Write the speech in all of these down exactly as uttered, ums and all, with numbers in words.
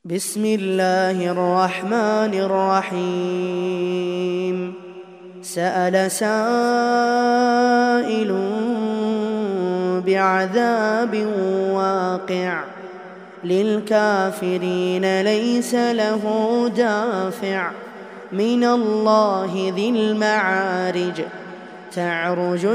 بسم الله الرحمن الرحيم. سأل سائل بعذاب واقع للكافرين ليس له دافع من الله ذي المعارج. تعرج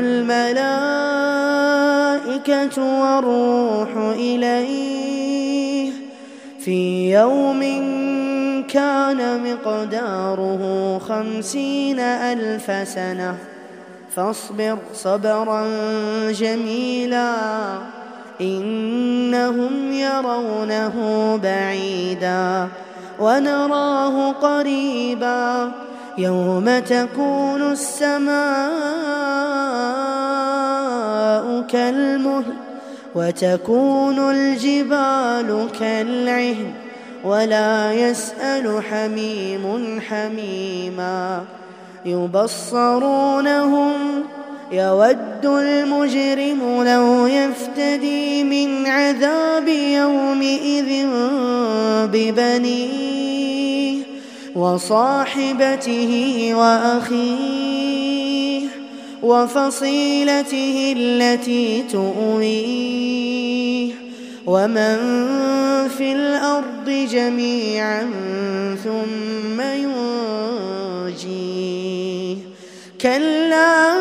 الملائكة والروح إليه في يوم كان مقداره خمسين ألف سنة فاصبر صبرا جميلا إنهم يرونه بعيدا ونراه قريبا يوم تكون السماء كالمهل وتكون الجبال كالعهن ولا يسأل حميم حميما. يبصرونهم يود المجرم لو يفتدي من عذاب يومئذ ببنيه وصاحبته وأخيه وفصيلته التي تؤويه ومن في الأرض جميعا ثم ينجيه. كلا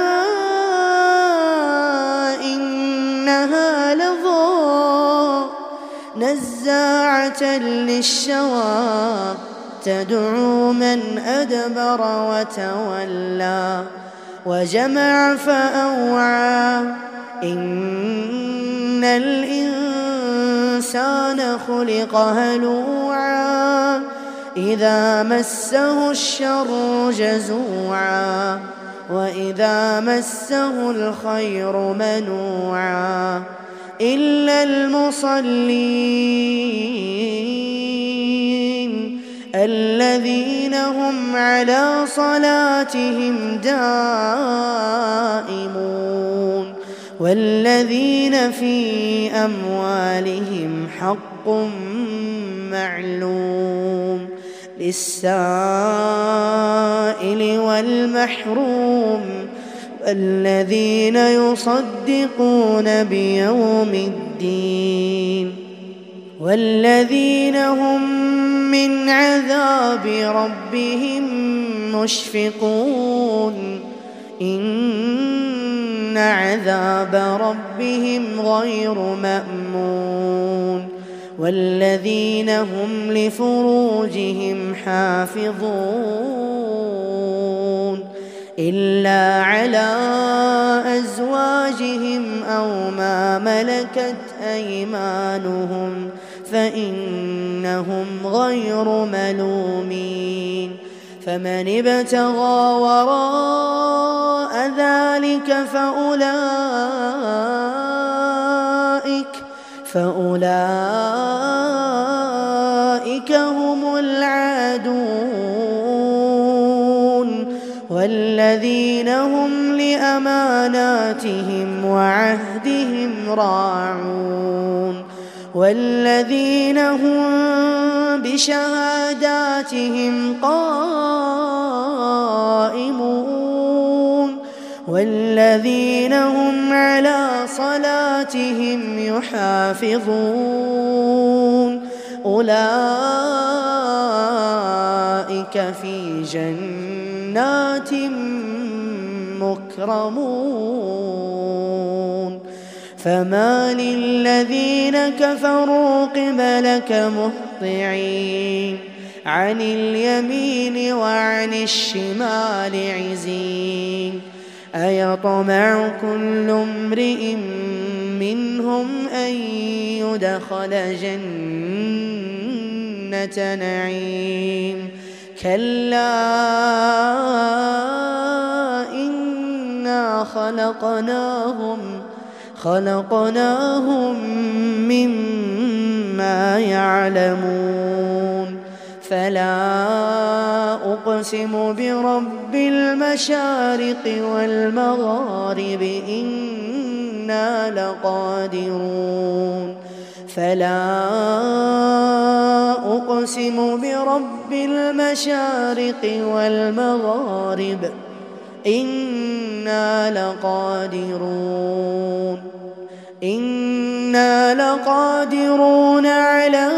إنها لظى نزاعة للشوى تدعو من أدبر وتولى وجمع فأوعى. إن الإنسان خلق هلوعا إذا مسه الشر جزوعا وإذا مسه الخير منوعا إلا المصلين الذين هم على صلاتهم دائمون والذين في أموالهم حق معلوم للسائل والمحروم والذين يصدقون بيوم الدين والذين هم من عذاب ربهم مشفقون. إن عذاب ربهم غير مأمون والذين هم لفروجهم حافظون إلا على أزواجهم أو ما ملكت أيمانهم فإنهم غير ملومين. فمن ابتغى وراء ذلك فأولئك فأولئك هم العادون والذين هم لأماناتهم وعهدهم راعون والذين هم بشهاداتهم قائمون والذين هم على صلاتهم يحافظون أولئك في جنات مكرمون. فما للذين كفروا قبلك مهطعين عن اليمين وعن الشمال عزين أيطمع كل امرئ منهم أن يدخل جنة نعيم كلا إنا خلقناهم خلقناهم مما يعلمون. فلا أقسم برب المشارق والمغارب إنا لقادرون فلا أقسم برب المشارق والمغارب إنا لقادرون إنا لقادرون على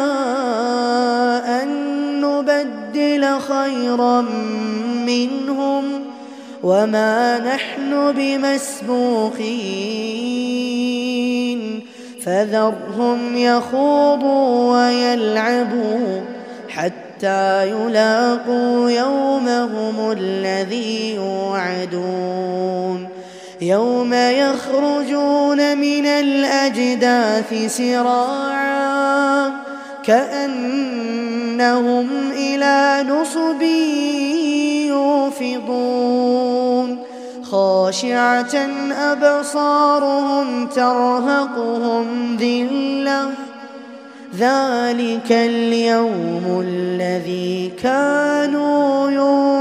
أن نبدل خيرا منهم وما نحن بمسبوقين فذرهم يخوضوا ويلعبوا حتى يلاقوا يومهم الذي يوعدون يوم يخرجون من الأجداث سراعا كأنهم إلى نصب يوفضون خاشعة أبصارهم ترهقهم ذلة ذلك اليوم الذي كانوا يوعدون